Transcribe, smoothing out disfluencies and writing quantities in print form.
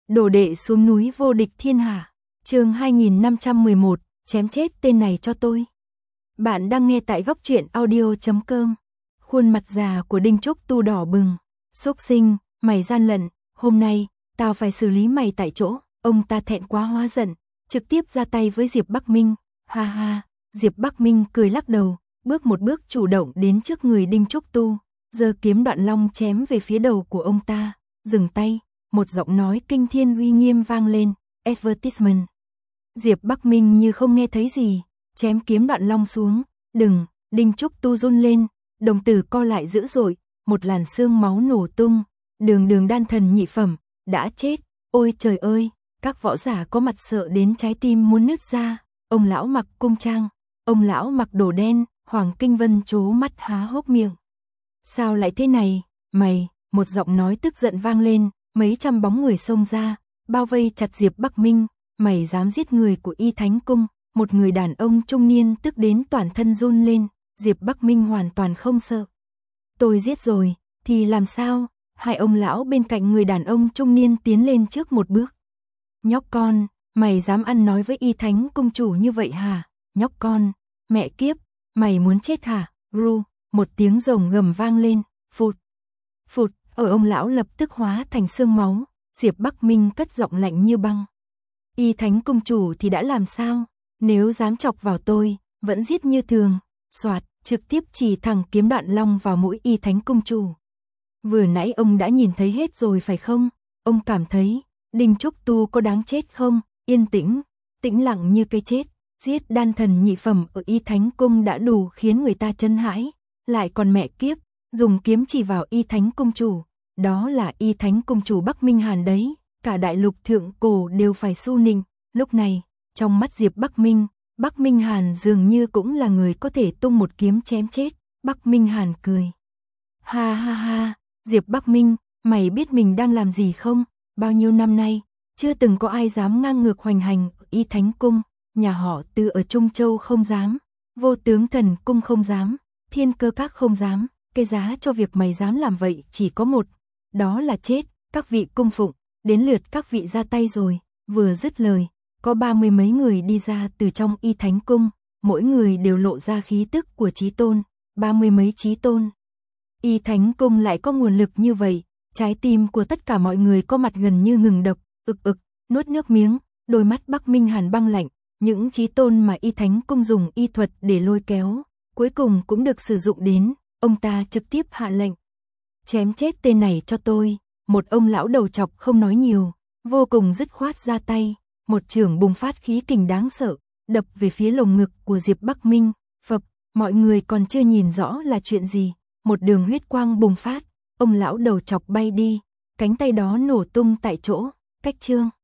Đồ đệ xuống núi vô địch thiên hạ. Chương 2511, chém chết tên này cho tôi. Bạn đang nghe tại góc truyện audio.com. Khuôn mặt già của Đinh Trúc Tu đỏ bừng. Xúc sinh, mày gian lận, hôm nay tao phải xử lý mày tại chỗ. Ông ta thẹn quá hóa giận, trực tiếp ra tay với Diệp Bắc Minh. Ha ha, Diệp Bắc Minh cười lắc đầu, bước một bước chủ động đến trước người Đinh Trúc Tu, giơ kiếm Đoạn Long chém về phía đầu của ông ta. Dừng tay, một giọng nói kinh thiên uy nghiêm vang lên, advertisement. Diệp Bắc Minh như không nghe thấy gì, chém kiếm Đoạn Long xuống. Đừng, Đinh Trúc Tu run lên, đồng tử co lại dữ dội, một làn xương máu nổ tung. Đường đan thần nhị phẩm, đã chết. Ôi trời ơi, các võ giả có mặt sợ đến trái tim muốn nứt ra. Ông lão mặc cung trang, ông lão mặc đồ đen, Hoàng Kinh Vân trố mắt há hốc miệng. Sao lại thế này, mày, một giọng nói tức giận vang lên, mấy trăm bóng người xông ra, bao vây chặt Diệp Bắc Minh. Mày dám giết người của Y Thánh Cung? Một người đàn ông trung niên tức đến toàn thân run lên. Diệp Bắc Minh hoàn toàn không sợ. Tôi giết rồi, thì làm sao? Hai ông lão bên cạnh người đàn ông trung niên tiến lên trước một bước. Nhóc con, mày dám ăn nói với Y Thánh Cung chủ như vậy hả? Nhóc con, mẹ kiếp, mày muốn chết hả? Ru, một tiếng rồng gầm vang lên, phụt, phụt, ở ông lão lập tức hóa thành xương máu. Diệp Bắc Minh cất giọng lạnh như băng. Y Thánh Cung chủ thì đã làm sao? Nếu dám chọc vào tôi, vẫn giết như thường. Soạt, trực tiếp chỉ thẳng kiếm Đoạn Long vào mũi Y Thánh Cung chủ. Vừa nãy ông đã nhìn thấy hết rồi phải không? Ông cảm thấy Đinh Trúc Tu có đáng chết không? Yên tĩnh, tĩnh lặng như cây chết. Giết đan thần nhị phẩm ở Y Thánh Cung đã đủ khiến người ta chân hãi. Lại còn mẹ kiếp, dùng kiếm chỉ vào Y Thánh Cung chủ. Đó là Y Thánh Cung chủ Bắc Minh Hàn đấy. Cả đại lục thượng cổ đều phải su nịnh. Lúc này, trong mắt Diệp Bắc Minh Hàn dường như cũng là người có thể tung một kiếm chém chết. Bắc Minh Hàn cười. Ha ha ha, Diệp Bắc Minh, mày biết mình đang làm gì không? Bao nhiêu năm nay, chưa từng có ai dám ngang ngược hoành hành ở Y Thánh Cung. Nhà họ Từ ở Trung Châu không dám, Vô Tướng Thần Cung không dám, Thiên Cơ Các không dám. Cái giá cho việc mày dám làm vậy chỉ có một, đó là chết. Các vị cung phụng, đến lượt các vị ra tay rồi. Vừa dứt lời, có 30 mấy người đi ra từ trong Y Thánh Cung, mỗi người đều lộ ra khí tức của chí tôn, 30 mấy chí tôn. Y Thánh Cung lại có nguồn lực như vậy, trái tim của tất cả mọi người có mặt gần như ngừng đập, nuốt nước miếng, đôi mắt Bắc Minh Hàn băng lạnh. Những chí tôn mà Y Thánh Cung dùng y thuật để lôi kéo, cuối cùng cũng được sử dụng đến. Ông ta trực tiếp hạ lệnh, chém chết tên này cho tôi. Một ông lão đầu trọc không nói nhiều, vô cùng dứt khoát ra tay. Một chưởng bùng phát khí kình đáng sợ, đập về phía lồng ngực của Diệp Bắc Minh. Phập, mọi người còn chưa nhìn rõ là chuyện gì, một đường huyết quang bùng phát, ông lão đầu trọc bay đi, cánh tay đó nổ tung tại chỗ. Cách chương